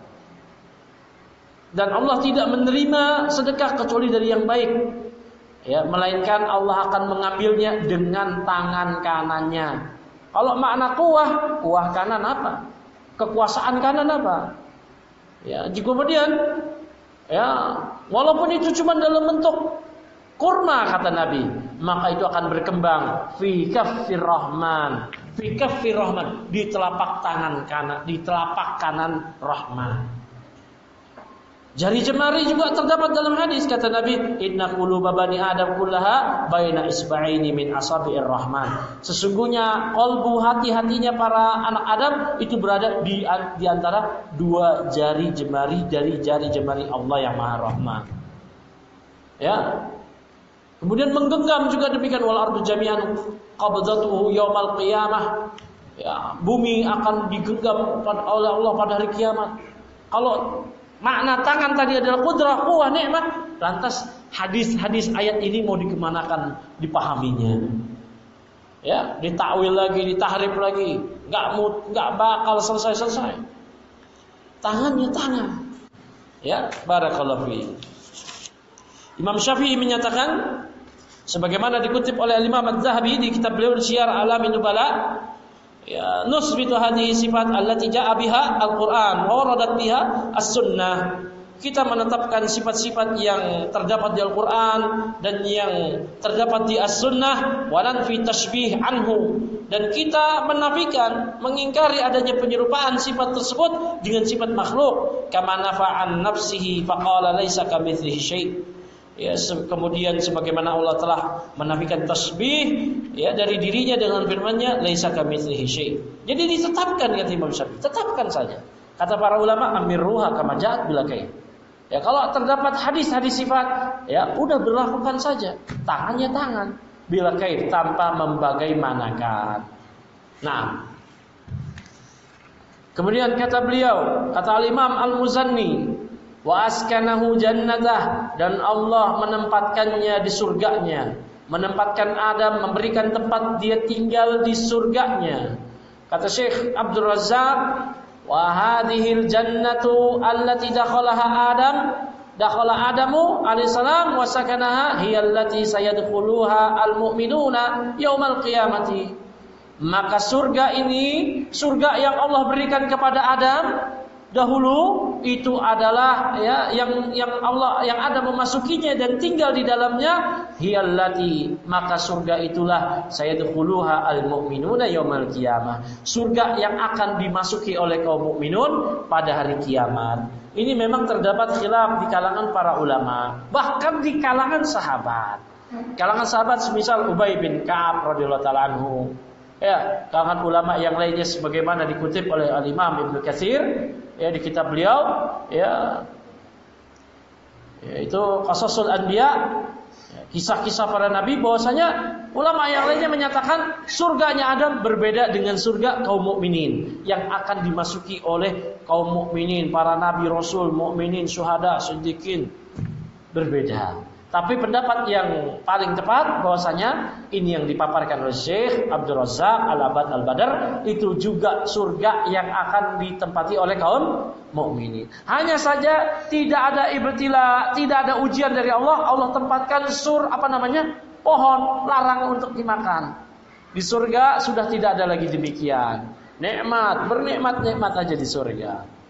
dan Allah tidak menerima sedekah kecuali dari yang baik, ya, melainkan Allah akan mengambilnya dengan tangan kanannya. Kalau makna kuah, kuah kanan apa? Kekuasaan kanan apa? Ya, kemudian, ya, walaupun itu cuma dalam bentuk kurma kata Nabi, maka itu akan berkembang fi kaffir rahman, fi kaffir rahman, di telapak tangan kanan, di telapak kanan Rahman. Jari jemari juga terdapat dalam hadis kata Nabi, inna quluba bani adam kullaha baina isba'aini min asabi'ir rahman. Sesungguhnya qalbu, hati-hatinya para anak Adam itu berada di di antara dua jari jemari dari jari jemari Allah yang Maha Rahman. Ya. Kemudian menggenggam juga demikian, wal ardu jami'an qabdatuhu yaumal qiyamah. Ya, bumi akan digenggam oleh Allah pada hari kiamat. Kalau makna tangan tadi adalah qudrah, quwwah, nikmat, lantas hadis-hadis ayat ini mau dikemanakan dipahaminya? Ya, ditakwil lagi, ditahrif lagi, enggak enggak bakal selesai-selesai. Tangannya tangan. Ya, barakallahu fi. Imam Syafi'i menyatakan sebagaimana dikutip oleh Imam Az-Zahabi di kitab beliau Syiar Alamin Nubala, ya, nusbitu hadhihi sifat allati ja'a biha al-Qur'an wa waradat biha as-sunnah. Kita menetapkan sifat-sifat yang terdapat di Al-Qur'an dan yang terdapat di as-sunnah, wa nanfi tashbih anhu, dan kita menafikan, mengingkari adanya penyerupaan sifat tersebut dengan sifat makhluk, kama nafa'an nafsihi faqala laisa kamitslihi syai'. Ya, kemudian sebagaimana Allah telah menafikan tasbih ya dari dirinya dengan firman-Nya laisa kamitslihi syai'. Jadi ditetapkan kata Imam Syafi'i, tetapkan saja. Kata para ulama amirruha kama ja'at bila kaif. Ya kalau terdapat hadis-hadis sifat ya udah berlakukan saja. Tangannya tangan bila kaif tanpa membagaimanakan. Nah, kemudian kata beliau, kata Al-Imam Al-Muzanni, wa askanahu jannatah, dan Allah menempatkannya di surganya, menempatkan Adam, memberikan tempat dia tinggal di surganya. Kata Syekh Abdul Razzaq, wa hadhil jannatu allati dakhalaha Adam, dakhala Adamu alaihissalam wa sakanaha hiya allati sayadkhuluha almu'minuna yaumal qiyamati. Maka surga ini, surga yang Allah berikan kepada Adam dahulu itu adalah ya yang yang Allah yang ada memasukinya dan tinggal di dalamnya hiyallati, maka surga itulah sayadkhuluha almu'minuna yaumal qiyamah, surga yang akan dimasuki oleh kaum mukminun pada hari kiamat. Ini memang terdapat khilaf di kalangan para ulama, bahkan di kalangan sahabat. Kalangan sahabat semisal Ubay bin Ka'ab radhiyallahu taala anhu. Ya, kalangan ulama yang lainnya sebagaimana dikutip oleh Al-Imam Ibnu Katsir ya di kitab beliau ya yaitu Qasasul Anbiya, ya, kisah-kisah para nabi, bahwasanya ulama yang lainnya menyatakan surganya Adam berbeda dengan surga kaum mukminin yang akan dimasuki oleh kaum mukminin, para nabi, rasul, mukminin, syuhada, siddiqin, berbeda. Tapi pendapat yang paling tepat bahwasanya ini yang dipaparkan oleh Syekh Abdul Razzaq Al-Abad Al-Badar, itu juga surga yang akan ditempati oleh kaum mukminin. Hanya saja tidak ada ibtila, tidak ada ujian dari Allah. Allah tempatkan sur apa namanya? pohon, larang untuk dimakan. Di surga sudah tidak ada lagi demikian. Nikmat, bernikmat-nikmat aja di surga.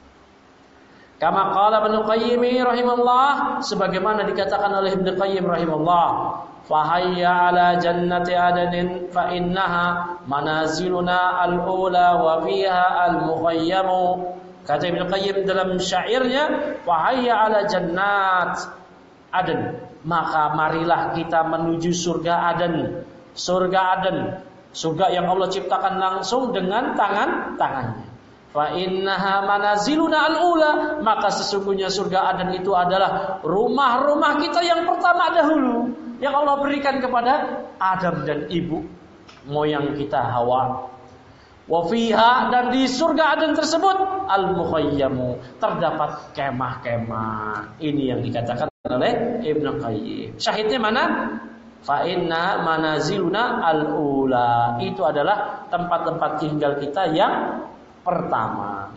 Kama qala Ibnu Qayyim rahimahullah, sebagaimana dikatakan oleh Ibnu Qayyim rahimahullah, fa hayya ala jannati adnin fa innaha manaziluna al-ula wa fiha al-mukhayyam. Kata Ibnu Qayyim dalam syairnya, fa hayya ala jannat adn, maka marilah kita menuju surga Aden. Surga Aden, surga yang Allah ciptakan langsung dengan tangan-tangannya. Fa innaha manaziluna al-ula, maka sesungguhnya surga Aden itu adalah rumah-rumah kita yang pertama dahulu yang Allah berikan kepada Adam dan ibu moyang kita Hawa. Wa fiha, dan di surga Aden tersebut al-mukhayyamu, terdapat kemah-kemah. Ini yang dikatakan oleh Ibnu Qayyim. Syahidnya mana? Fa inna manaziluna al-ula, itu adalah tempat-tempat tinggal kita yang pertama.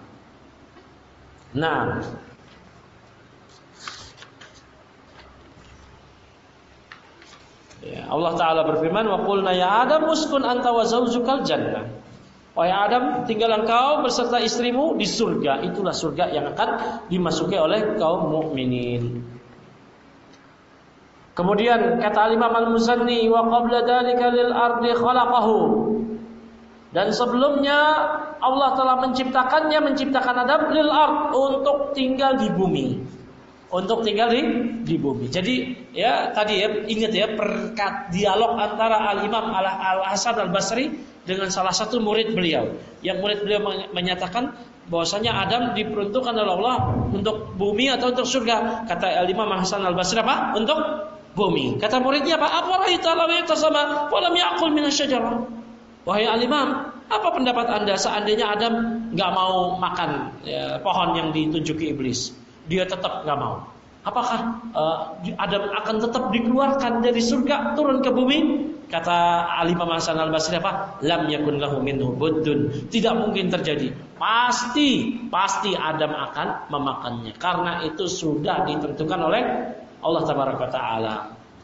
Nah, ya, Allah Ta'ala berfirman, wa qulna ya Adam uskun anta wa zawjukal jannah. Wahai Adam, tinggal engkau beserta istrimu di surga. Itulah surga yang akan dimasuki oleh kaum mukminin. Kemudian kata Imam Al-Muzanni, wa qabla dzalika lil ardi khalaqahu, dan sebelumnya Allah telah menciptakannya, menciptakan Adam lil ard, untuk tinggal di bumi. Untuk tinggal di, di bumi. Jadi ya tadi ya ingat ya perkat dialog antara Al-Imam Al-Hasan Al-Basri dengan salah satu murid beliau. Yang murid beliau menyatakan bahwasanya Adam diperuntukkan oleh Allah untuk bumi atau untuk surga. Kata Al-Imam Al-Hasan Al-Basri apa? Untuk bumi. Kata muridnya apa? Afara'aita law yatasama wa lam ya'kul minasyajarah. Wahai Al-Imam, apa pendapat Anda seandainya Adam enggak mau makan ya, pohon yang ditunjuki iblis? Dia tetap enggak mau. Apakah uh, Adam akan tetap dikeluarkan dari surga turun ke bumi? Kata Al-Imam Hasan Al-Basri apa? Lam yakun lahu minhu buddun. Tidak mungkin terjadi. Pasti, pasti Adam akan memakannya. Karena itu sudah ditentukan oleh Allah Tabaraka Ta'ala.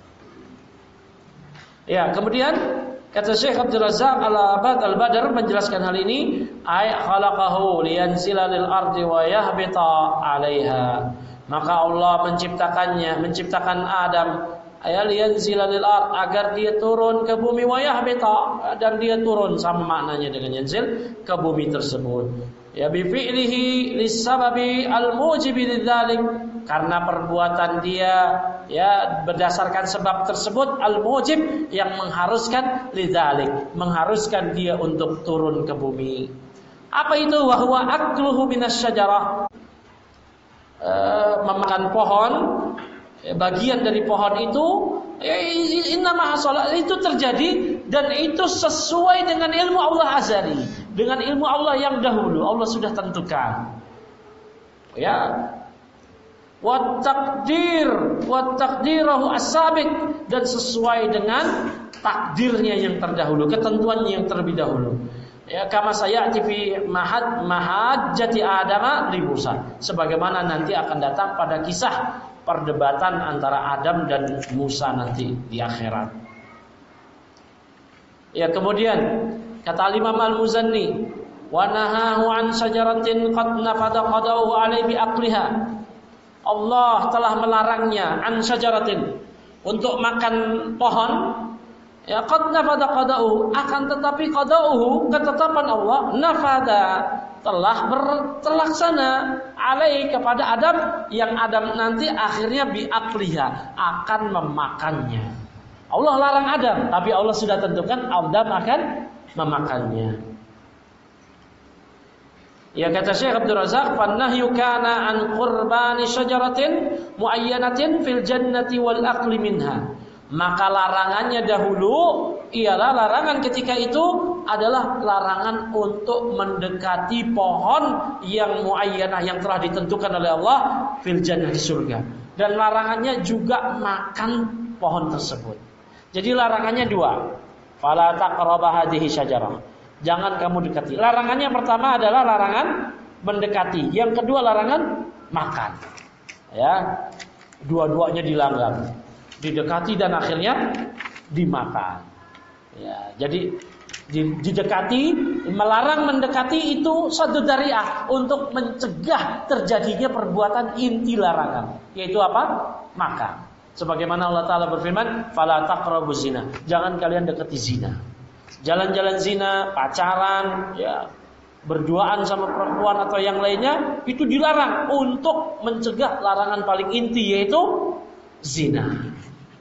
Ya, kemudian kata Syekh Abdul Razzaq Al-Abad Al-Badar menjelaskan hal ini, ay khalaqahu liyanzila lil ardi wa yahbita 'alaiha. Maka Allah menciptakannya, menciptakan Adam ayat liyanzila lil ard, agar dia turun ke bumi, wa yahbita, dan dia turun sama maknanya dengan yanzil, ke bumi tersebut. Ya bi fi'lihi lisababi al-mujibi lidzalik, karena perbuatan dia ya berdasarkan sebab tersebut al-mujib yang mengharuskan lidzalik, mengharuskan dia untuk turun ke bumi. Apa itu? Wa huwa akluhu minasyajarah, e, memakan pohon, bagian dari pohon itu, innama hasala, itu terjadi dan itu sesuai dengan ilmu Allah azali, dengan ilmu Allah yang dahulu Allah sudah tentukan. Ya, wa takdir, wa takdirahu as-sabiq, dan sesuai dengan takdirnya yang terdahulu, ketentuannya yang terlebih dahulu. Ya, kama sayati fi mahad mahajjati Adam li Musa, sebagaimana nanti akan datang pada kisah perdebatan antara Adam dan Musa nanti di akhirat. Ya, kemudian kata Imam Al-Muzanni, wa nahahu an syajaratin qad nafada qadahu alai bi aqliha. Allah telah melarangnya an syajaratin, untuk makan pohon. Ya, qad nafada qadahu, akan tetapi qadahu, ketetapan Allah, nafada, telah ber, terlaksana alai kepada Adam, yang Adam nanti akhirnya biakliha, akan memakannya. Allah larang Adam, tapi Allah sudah tentukan Adam akan memakannya. Ya, kata Syekh Abdul Razak, "Fannahyu kana an qurbani syajaratin muayyanatin fil jannati wal aqli minha." Maka larangannya dahulu ialah larangan ketika itu adalah larangan untuk mendekati pohon yang muayyanah, yang telah ditentukan oleh Allah fil jannah, di surga. Dan larangannya juga makan pohon tersebut. Jadi larangannya dua. Fala taqraba hadhihi syajarah. Jangan kamu dekati. Larangannya pertama adalah larangan mendekati. Yang kedua larangan makan. Ya. Dua-duanya dilanggar. Didekati dan akhirnya dimakan. Ya, jadi didekati, melarang mendekati itu satu dariah untuk mencegah terjadinya perbuatan inti larangan, yaitu apa? Makan. Sebagaimana Allah Ta'ala berfirman, "Fala taqrabuz zina." Jangan kalian dekati zina. Jalan-jalan zina, pacaran, ya, berduaan sama perempuan atau yang lainnya, itu dilarang untuk mencegah larangan paling inti, yaitu zina.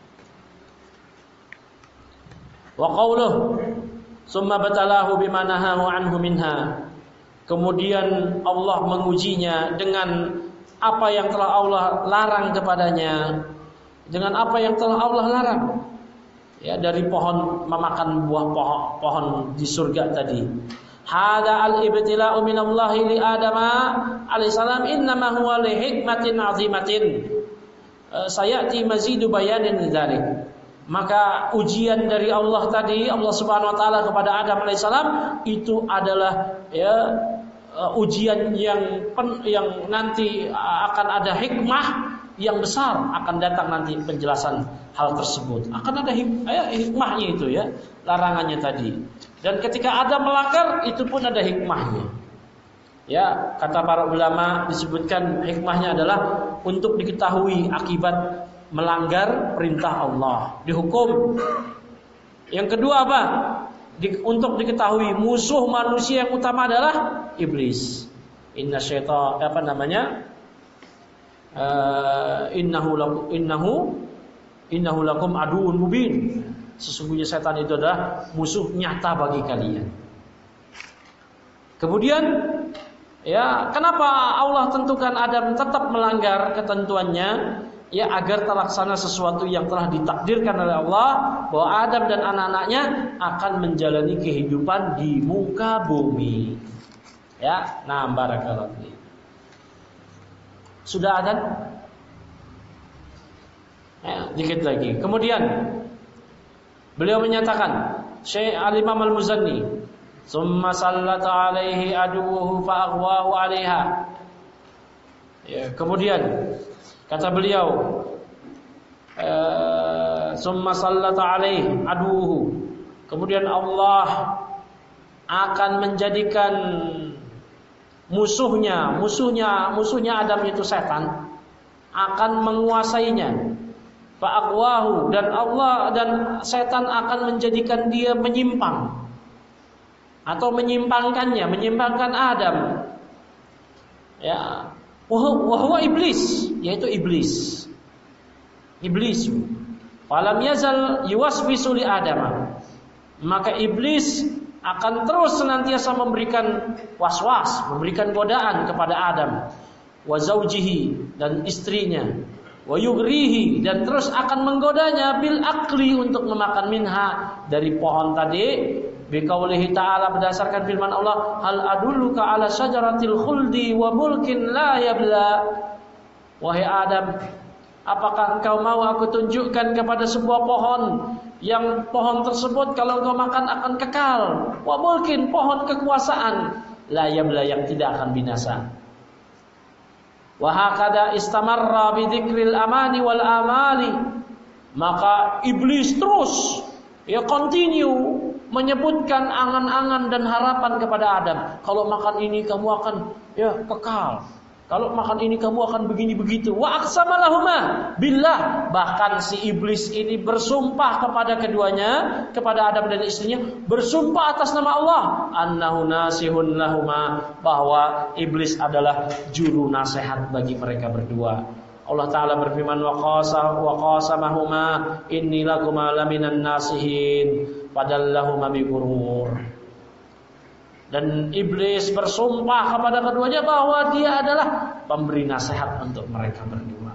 Wa qawluh summa batalahu bima nahahu anhu minha. Kemudian Allah mengujinya dengan apa yang telah Allah larang kepadanya, dengan apa yang telah Allah larang, ya, dari pohon, memakan buah pohon, pohon di surga tadi. Hada al-ibtila'u minallahi li Adam alaihissalam innama huwa li hikmatin 'azimatin. Sayati mazidu bayanin dzalik. Maka ujian dari Allah tadi, Allah Subhanahu wa taala kepada Adam alaihissalam, itu adalah ya ujian yang pen, yang nanti akan ada hikmah yang besar, akan datang nanti penjelasan hal tersebut. Akan ada hik, ya, hikmahnya itu, ya, larangannya tadi. Dan ketika Adam melanggar, itu pun ada hikmahnya. Ya, kata para ulama disebutkan hikmahnya adalah untuk diketahui akibat melanggar perintah Allah, dihukum. Yang kedua apa? Di, untuk diketahui musuh manusia yang utama adalah iblis. Inna syaitan, apa namanya? Uh, innahu lakum, innahu innahu lakum aduun mubin. Sesungguhnya setan itu adalah musuh nyata bagi kalian. Kemudian, ya, kenapa Allah tentukan Adam tetap melanggar ketentuannya? Ya, agar terlaksana sesuatu yang telah ditakdirkan oleh Allah, bahwa Adam dan anak-anaknya akan menjalani kehidupan di muka bumi. Ya, nah, barakallahu fiik. Sudah ada? Ya, dikit lagi. Kemudian beliau menyatakan, Syekh Al-Imam Al-Muzanni, "Tsumma sallata alaihi aduwwuhu fa aghwahu 'alaiha." Ya, kemudian kata beliau, "Tsumma sallata alaihi aduwwuhu." Kemudian Allah akan menjadikan musuhnya, musuhnya, musuhnya Adam itu setan, akan menguasainya. Fa'aqwahu, dan Allah dan setan akan menjadikan dia menyimpang atau menyimpangkannya, menyimpangkan Adam. Ya, Wahwa iblis, yaitu iblis. Iblis. Falam yazal yuwaswisu li Adam. Maka iblis akan terus senantiasa memberikan waswas, memberikan godaan kepada Adam, wa zaujihi, dan istrinya, wa yughrihi, dan terus akan menggodanya bil akli untuk memakan minha, dari pohon tadi, biqaulihi ta'ala, berdasarkan firman Allah, hal adulluka ala syajaratil khuldi wa mulkin la yabla. Wahai Adam, apakah engkau mau aku tunjukkan kepada sebuah pohon yang pohon tersebut kalau engkau makan akan kekal, wa mulkin, pohon kekuasaan, la yabla, yang tidak akan binasa. Wa hakada istamarra bi dzikril amani wal amali. Maka iblis terus ya continue menyebutkan angan-angan dan harapan kepada Adam. Kalau makan ini kamu akan ya kekal. Kalau makan ini kamu akan begini begitu. Wa aqsama lahuma billah. Bahkan si iblis ini bersumpah kepada keduanya, kepada Adam dan istrinya, bersumpah atas nama Allah, annahu nasihun lahuma, bahwa iblis adalah juru nasihat bagi mereka berdua. Allah Ta'ala berfirman, wa qasa wa qasamahuma inni lakuma laminan nasihin padallahuma bi ghurur. Dan iblis bersumpah kepada keduanya bahwa dia adalah pemberi nasihat untuk mereka berdua.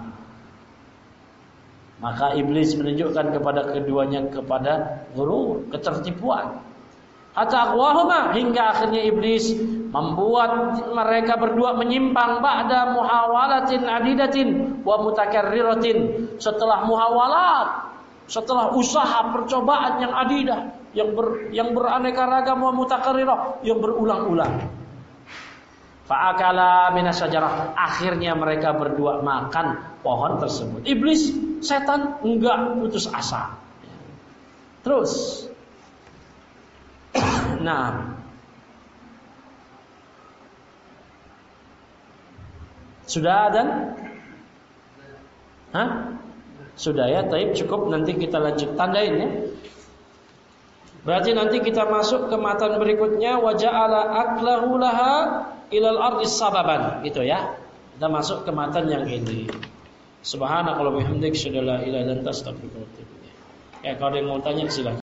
Maka iblis menunjukkan kepada keduanya kepada ghurur, ketertipuan. Hatta aqwahuma, hingga akhirnya iblis membuat mereka berdua menyimpang ba'da muhawalatin adidatin wa mutakarriratin. Setelah muhawalat, setelah usaha percobaan yang adidah, yang ber, yang beraneka ragam, wa mutakarrirah, yang berulang-ulang. Fa'akala minasyajarah, akhirnya mereka berdua makan pohon tersebut. Iblis, setan enggak putus asa. Terus nah, sudah ada? Hah? Sudah ya, taib, cukup, nanti kita lanjut tandain ya. Berarti nanti kita masuk ke matan berikutnya, wa ja'ala aklahu laha ilal ardi sababan, gitu ya. Kita masuk ke matan yang ini. Subhanakallahumma wa bihamdika asyhadu an la ilaha illa anta astaghfiruka wa atubu ilaik. Ya, kalau ada yang mau tanya silakan.